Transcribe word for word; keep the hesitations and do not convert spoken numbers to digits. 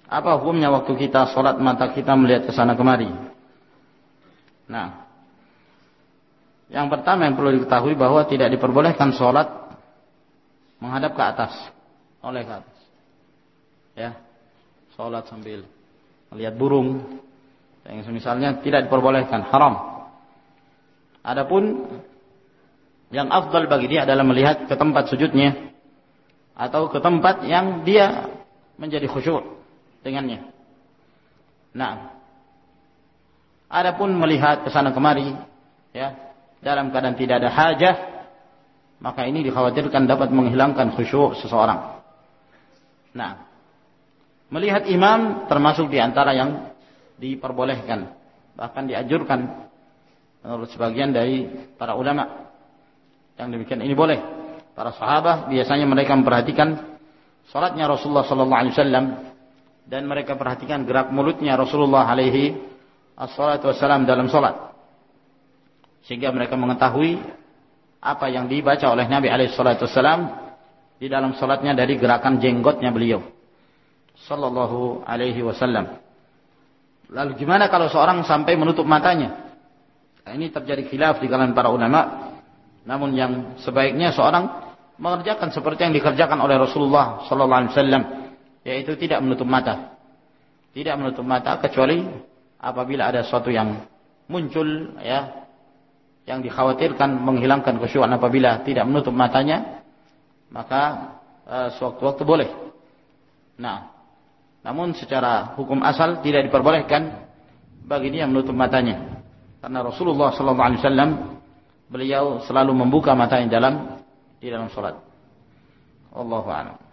Apa hukumnya waktu kita sholat mata kita melihat ke sana kemari? Nah, yang pertama yang perlu diketahui bahwa tidak diperbolehkan sholat menghadap ke atas, oleh ke atas. Ya, sholat sambil melihat burung, yang misalnya tidak diperbolehkan, haram. Adapun yang afdal bagi dia adalah melihat ke tempat sujudnya atau ke tempat yang dia menjadi khusyuk dengannya. Nah, adapun melihat ke sana kemari, ya, dalam keadaan tidak ada hajah, maka ini dikhawatirkan dapat menghilangkan khusyuk seseorang. Nah, melihat imam termasuk di antara yang diperbolehkan, bahkan dianjurkan menurut sebagian dari para ulama. Yang demikian ini boleh. Para sahabat biasanya mereka memperhatikan salatnya Rasulullah sallallahu alaihi wasallam dan mereka perhatikan gerak mulutnya Rasulullah alaihi assalatu wassalam dalam salat. Sehingga mereka mengetahui apa yang dibaca oleh Nabi alaihi salatu wassalam di dalam salatnya dari gerakan jenggotnya beliau sallallahu alaihi wasallam. Lalu gimana kalau seorang sampai menutup matanya? Nah, ini terjadi khilaf di kalangan para ulama. Namun yang sebaiknya seorang mengerjakan seperti yang dikerjakan oleh Rasulullah sallallahu alaihi wasallam, yaitu tidak menutup mata. Tidak menutup mata kecuali apabila ada sesuatu yang muncul, ya, yang dikhawatirkan menghilangkan khusyuk. Apabila tidak menutup matanya, maka uh, sewaktu-waktu boleh. Nah, namun secara hukum asal tidak diperbolehkan bagi dia menutup matanya. Karena Rasulullah sallallahu alaihi wasallam beliau selalu membuka matanya dalam di dalam salat. Wallahu a'lam.